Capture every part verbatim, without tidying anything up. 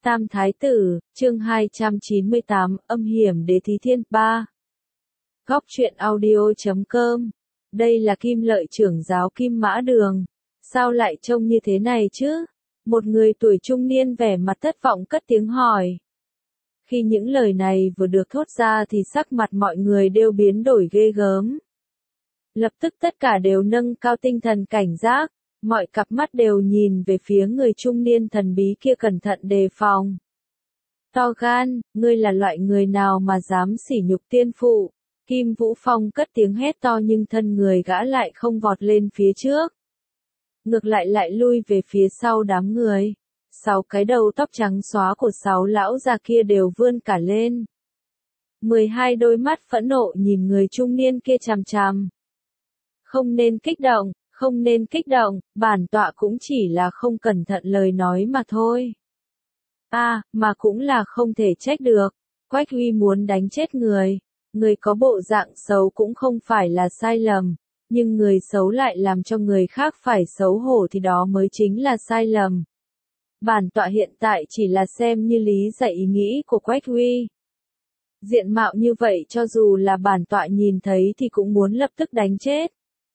Tam Thái Tử, chương hai trăm chín mươi tám, âm hiểm đế Thí Thiên, ba. Góc truyện audio chấm com. Đây là Kim Lợi trưởng giáo Kim Mã Đường. Sao lại trông như thế này chứ? Một người tuổi trung niên vẻ mặt thất vọng cất tiếng hỏi. Khi những lời này vừa được thốt ra thì sắc mặt mọi người đều biến đổi ghê gớm. Lập tức tất cả đều nâng cao tinh thần cảnh giác. Mọi cặp mắt đều nhìn về phía người trung niên thần bí kia cẩn thận đề phòng. To gan, ngươi là loại người nào mà dám sỉ nhục tiên phụ? Kim Vũ Phong cất tiếng hét to nhưng thân người gã lại không vọt lên phía trước. Ngược lại lại lui về phía sau đám người. Sáu cái đầu tóc trắng xóa của sáu lão già kia đều vươn cả lên. Mười hai đôi mắt phẫn nộ nhìn người trung niên kia chằm chằm. Không nên kích động. Không nên kích động, bản tọa cũng chỉ là không cẩn thận lời nói mà thôi. À, mà cũng là không thể trách được. Quách Huy muốn đánh chết người. Người có bộ dạng xấu cũng không phải là sai lầm. Nhưng người xấu lại làm cho người khác phải xấu hổ thì đó mới chính là sai lầm. Bản tọa hiện tại chỉ là xem như lý giải ý nghĩ của Quách Huy. Diện mạo như vậy cho dù là bản tọa nhìn thấy thì cũng muốn lập tức đánh chết.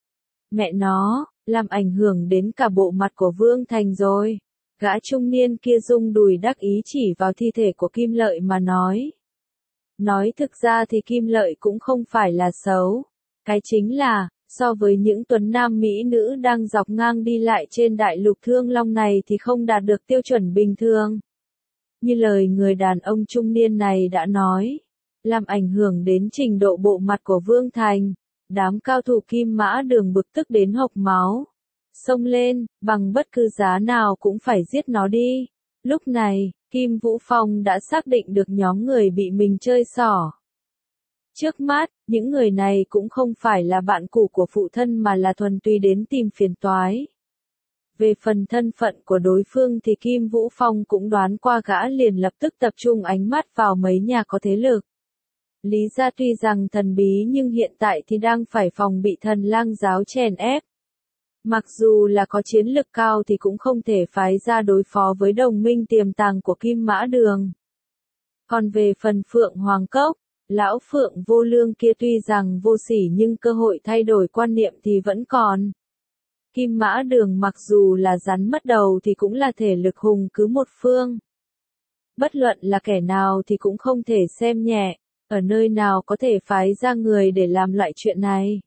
Mẹ nó, làm ảnh hưởng đến cả bộ mặt của Vương Thành rồi. Gã trung niên kia rung đùi đắc ý chỉ vào thi thể của Kim Lợi mà nói. Nói thực ra thì Kim Lợi cũng không phải là xấu. Cái chính là, so với những tuấn nam mỹ nữ đang dọc ngang đi lại trên đại lục Thương Long này thì không đạt được tiêu chuẩn bình thường. Như lời người đàn ông trung niên này đã nói, làm ảnh hưởng đến trình độ bộ mặt của Vương Thành. Đám cao thủ Kim Mã Đường bực tức đến hộc máu. Xông lên, bằng bất cứ giá nào cũng phải giết nó đi. Lúc này, Kim Vũ Phong đã xác định được nhóm người bị mình chơi xỏ. Trước mắt, những người này cũng không phải là bạn cũ của phụ thân mà là thuần túy đến tìm phiền toái. Về phần thân phận của đối phương thì Kim Vũ Phong cũng đoán qua, gã liền lập tức tập trung ánh mắt vào mấy nhà có thế lực. Lý gia tuy rằng thần bí nhưng hiện tại thì đang phải phòng bị Thần Lang giáo chèn ép. Mặc dù là có chiến lực cao thì cũng không thể phái ra đối phó với đồng minh tiềm tàng của Kim Mã Đường. Còn về phần Phượng Hoàng Cốc, lão Phượng Vô Lương kia tuy rằng vô sỉ nhưng cơ hội thay đổi quan niệm thì vẫn còn. Kim Mã Đường mặc dù là rắn mất đầu thì cũng là thể lực hùng cứ một phương. Bất luận là kẻ nào thì cũng không thể xem nhẹ. Ở nơi nào có thể phái ra người để làm loại chuyện này.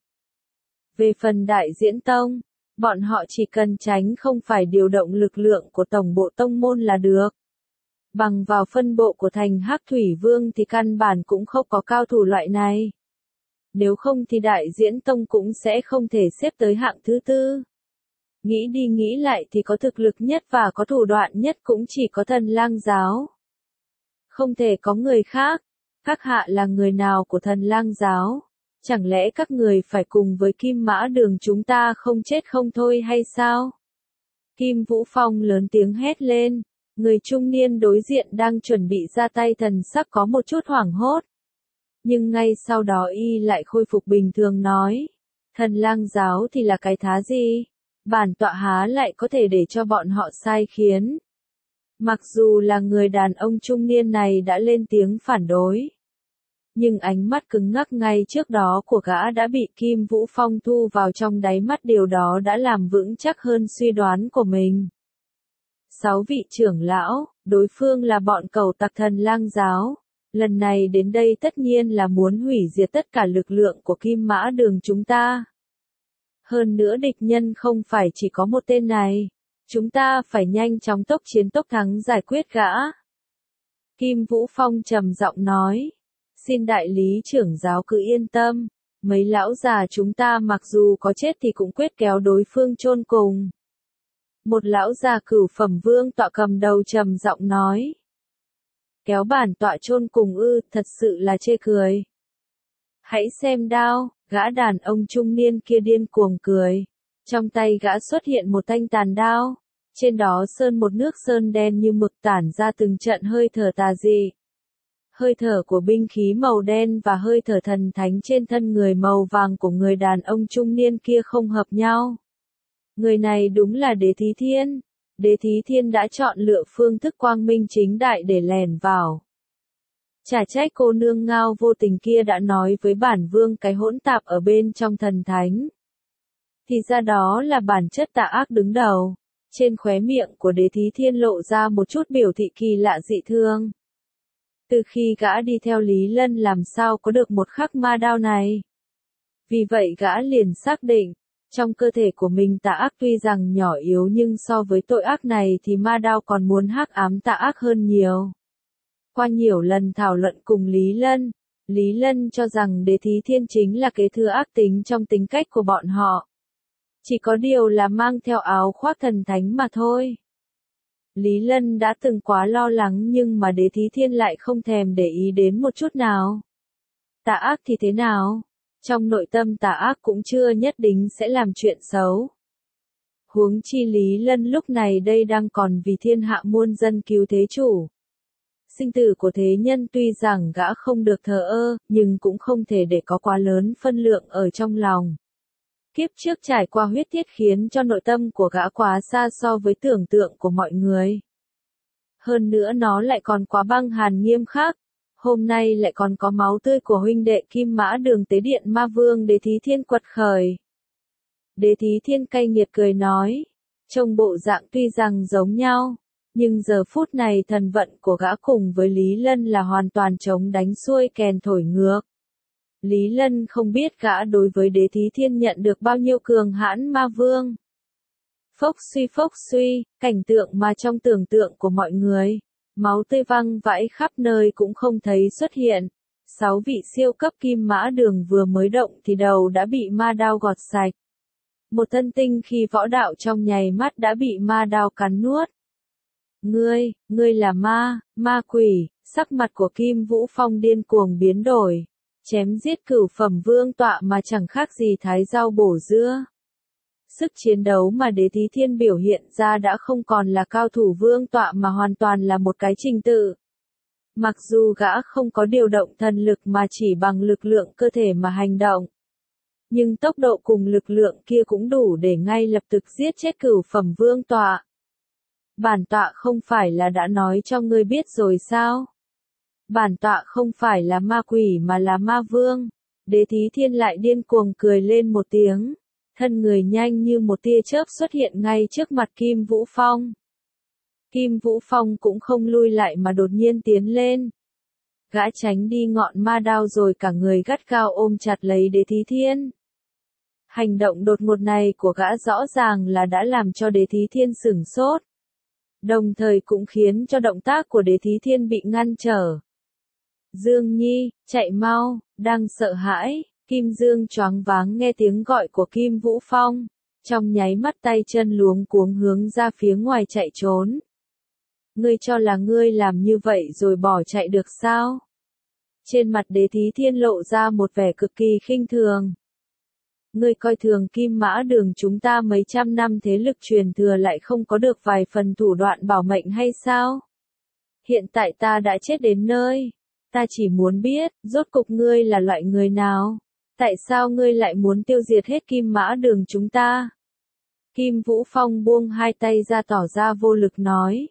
Về phần Đại Diễn Tông, bọn họ chỉ cần tránh không phải điều động lực lượng của tổng bộ tông môn là được. Bằng vào phân bộ của thành Hắc Thủy Vương thì căn bản cũng không có cao thủ loại này. Nếu không thì Đại Diễn Tông cũng sẽ không thể xếp tới hạng thứ tư. Nghĩ đi nghĩ lại thì có thực lực nhất và có thủ đoạn nhất cũng chỉ có Thần Lang giáo. Không thể có người khác. Các hạ là người nào của Thần Lang giáo? Chẳng lẽ các người phải cùng với Kim Mã Đường chúng ta không chết không thôi hay sao? Kim Vũ Phong lớn tiếng hét lên. Người trung niên đối diện đang chuẩn bị ra tay thần sắc có một chút hoảng hốt. Nhưng ngay sau đó y lại khôi phục bình thường nói. Thần Lang giáo thì là cái thá gì? Bản tọa há lại có thể để cho bọn họ sai khiến. Mặc dù là người đàn ông trung niên này đã lên tiếng phản đối. Nhưng ánh mắt cứng ngắc ngay trước đó của gã đã bị Kim Vũ Phong thu vào trong đáy mắt, điều đó đã làm vững chắc hơn suy đoán của mình. Sáu vị trưởng lão, đối phương là bọn cẩu tặc Thần Lang giáo. Lần này đến đây tất nhiên là muốn hủy diệt tất cả lực lượng của Kim Mã Đường chúng ta. Hơn nữa địch nhân không phải chỉ có một tên này. Chúng ta phải nhanh chóng tốc chiến tốc thắng giải quyết gã. Kim Vũ Phong trầm giọng nói. Xin đại lý trưởng giáo cứ yên tâm. Mấy lão già chúng ta mặc dù có chết thì cũng quyết kéo đối phương chôn cùng. Một lão già cửu phẩm vương tọa cầm đầu trầm giọng nói. Kéo bản tọa chôn cùng ư, thật sự là chê cười. Hãy xem đao, gã đàn ông trung niên kia điên cuồng cười. Trong tay gã xuất hiện một thanh tàn đao. Trên đó sơn một nước sơn đen như mực tản ra từng trận hơi thở tà dị. Hơi thở của binh khí màu đen và hơi thở thần thánh trên thân người màu vàng của người đàn ông trung niên kia không hợp nhau. Người này đúng là Đế Thí Thiên. Đế Thí Thiên đã chọn lựa phương thức quang minh chính đại để lèn vào. Chả trách cô nương ngao vô tình kia đã nói với bản vương cái hỗn tạp ở bên trong thần thánh. Thì ra đó là bản chất tà ác đứng đầu. Trên khóe miệng của Đế Thí Thiên lộ ra một chút biểu thị kỳ lạ dị thương. Từ khi gã đi theo Lý Lân làm sao có được một khắc ma đao này. Vì vậy gã liền xác định, trong cơ thể của mình tà ác tuy rằng nhỏ yếu nhưng so với tội ác này thì ma đao còn muốn hắc ám tà ác hơn nhiều. Qua nhiều lần thảo luận cùng Lý Lân, Lý Lân cho rằng Đế Thí Thiên chính là kế thừa ác tính trong tính cách của bọn họ. Chỉ có điều là mang theo áo khoác thần thánh mà thôi. Lý Lân đã từng quá lo lắng nhưng mà Đế Thí Thiên lại không thèm để ý đến một chút nào. Tà ác thì thế nào? Trong nội tâm tà ác cũng chưa nhất định sẽ làm chuyện xấu. Huống chi Lý Lân lúc này đây đang còn vì thiên hạ muôn dân cứu thế chủ. Sinh tử của thế nhân tuy rằng gã không được thờ ơ, nhưng cũng không thể để có quá lớn phân lượng ở trong lòng. Kiếp trước trải qua huyết thiết khiến cho nội tâm của gã quá xa so với tưởng tượng của mọi người. Hơn nữa nó lại còn quá băng hàn nghiêm khắc. Hôm nay lại còn có máu tươi của huynh đệ Kim Mã Đường tế điện ma vương Đế Thí Thiên quật khởi. Đế Thí Thiên cay nghiệt cười nói, trông bộ dạng tuy rằng giống nhau, nhưng giờ phút này thần vận của gã cùng với Lý Lân là hoàn toàn chống đánh xuôi kèn thổi ngược. Lý Lân không biết gã đối với Đế Thí Thiên nhận được bao nhiêu cường hãn ma vương. Phốc suy phốc suy, cảnh tượng mà trong tưởng tượng của mọi người, máu tươi văng vãi khắp nơi cũng không thấy xuất hiện. Sáu vị siêu cấp Kim Mã Đường vừa mới động thì đầu đã bị ma đao gọt sạch. Một thân tinh khi võ đạo trong nháy mắt đã bị ma đao cắn nuốt. Ngươi, ngươi là ma, ma quỷ, sắc mặt của Kim Vũ Phong điên cuồng biến đổi. Chém giết cửu phẩm vương tọa mà chẳng khác gì thái rau bổ dưa. Sức chiến đấu mà Đế Thí Thiên biểu hiện ra đã không còn là cao thủ vương tọa mà hoàn toàn là một cái trình tự. Mặc dù gã không có điều động thần lực mà chỉ bằng lực lượng cơ thể mà hành động. Nhưng tốc độ cùng lực lượng kia cũng đủ để ngay lập tức giết chết cửu phẩm vương tọa. Bản tọa không phải là đã nói cho ngươi biết rồi sao? Bản tọa không phải là ma quỷ mà là ma vương. Đế Thí Thiên lại điên cuồng cười lên một tiếng. Thân người nhanh như một tia chớp xuất hiện ngay trước mặt Kim Vũ Phong. Kim Vũ Phong cũng không lui lại mà đột nhiên tiến lên. Gã tránh đi ngọn ma đao rồi cả người gắt gao ôm chặt lấy Đế Thí Thiên. Hành động đột ngột này của gã rõ ràng là đã làm cho Đế Thí Thiên sửng sốt. Đồng thời cũng khiến cho động tác của Đế Thí Thiên bị ngăn trở. Dương Nhi, chạy mau, đang sợ hãi. Kim Dương choáng váng nghe tiếng gọi của Kim Vũ Phong, trong nháy mắt tay chân luống cuống hướng ra phía ngoài chạy trốn. Ngươi cho là ngươi làm như vậy rồi bỏ chạy được sao? Trên mặt Đế Thí Thiên lộ ra một vẻ cực kỳ khinh thường. Ngươi coi thường Kim Mã Đường chúng ta mấy trăm năm thế lực truyền thừa lại không có được vài phần thủ đoạn bảo mệnh hay sao? Hiện tại ta đã chết đến nơi. Ta chỉ muốn biết, rốt cục ngươi là loại người nào? Tại sao ngươi lại muốn tiêu diệt hết Kim Mã Đường chúng ta? Kim Vũ Phong buông hai tay ra tỏ ra vô lực nói.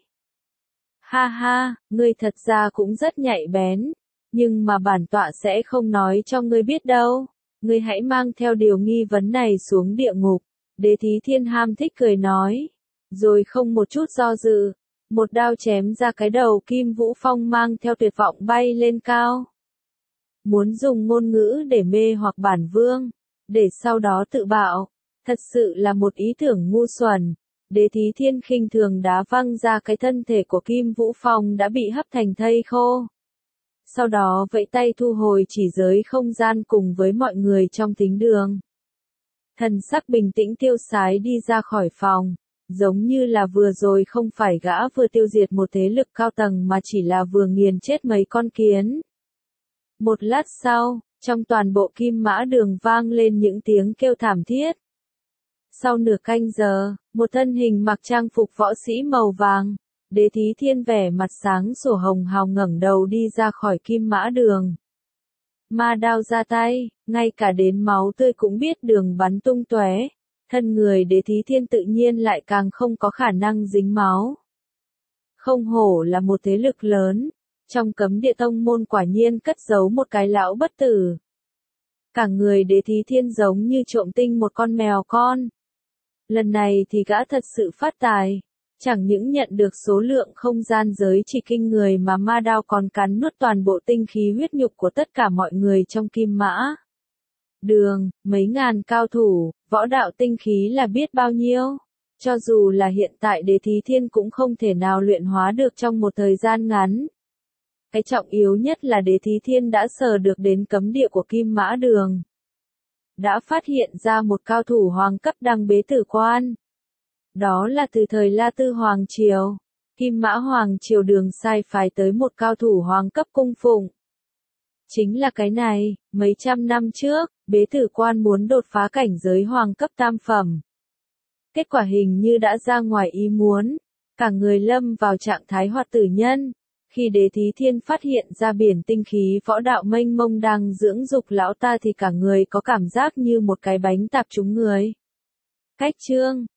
Ha ha, ngươi thật ra cũng rất nhạy bén, nhưng mà bản tọa sẽ không nói cho ngươi biết đâu. Ngươi hãy mang theo điều nghi vấn này xuống địa ngục. Đế Thí Thiên ham thích cười nói. Rồi không một chút do dự. Một đao chém ra cái đầu Kim Vũ Phong mang theo tuyệt vọng bay lên cao. Muốn dùng ngôn ngữ để mê hoặc bản vương, để sau đó tự bạo, thật sự là một ý tưởng ngu xuẩn. Đế Thí Thiên khinh thường đá văng ra cái thân thể của Kim Vũ Phong đã bị hấp thành thây khô. Sau đó vẫy tay thu hồi chỉ giới không gian cùng với mọi người trong thính đường. Thần sắc bình tĩnh tiêu sái đi ra khỏi phòng, giống như là vừa rồi không phải gã vừa tiêu diệt một thế lực cao tầng mà chỉ là vừa nghiền chết mấy con kiến. Một lát sau, trong toàn bộ Kim Mã Đường vang lên những tiếng kêu thảm thiết. Sau nửa canh giờ, một thân hình mặc trang phục võ sĩ màu vàng, Đế Thí Thiên vẻ mặt sáng sủa hồng hào ngẩng đầu đi ra khỏi Kim Mã Đường. Ma đao ra tay, ngay cả đến máu tươi cũng biết đường bắn tung tóe, thân người Đế Thí Thiên tự nhiên lại càng không có khả năng dính máu. Không hổ là một thế lực lớn, trong cấm địa tông môn quả nhiên cất giấu một cái lão bất tử. Cả người Đế Thí Thiên giống như trộm tinh một con mèo con. Lần này thì gã thật sự phát tài, chẳng những nhận được số lượng không gian giới chỉ kinh người mà ma đao còn cắn nuốt toàn bộ tinh khí huyết nhục của tất cả mọi người trong Kim Mã Đường, mấy ngàn cao thủ, võ đạo tinh khí là biết bao nhiêu. Cho dù là hiện tại Đế Thí Thiên cũng không thể nào luyện hóa được trong một thời gian ngắn. Cái trọng yếu nhất là Đế Thí Thiên đã sờ được đến cấm địa của Kim Mã Đường. Đã phát hiện ra một cao thủ hoàng cấp đang bế tử quan. Đó là từ thời La Tư Hoàng Triều, Kim Mã Hoàng Triều đường sai phái tới một cao thủ hoàng cấp cung phụng. Chính là cái này, mấy trăm năm trước, bế tử quan muốn đột phá cảnh giới hoàng cấp tam phẩm. Kết quả hình như đã ra ngoài ý muốn, cả người lâm vào trạng thái hoạt tử nhân. Khi Đế Thí Thiên phát hiện ra biển tinh khí võ đạo mênh mông đang dưỡng dục lão ta thì cả người có cảm giác như một cái bánh tạp trúng người. Cách chương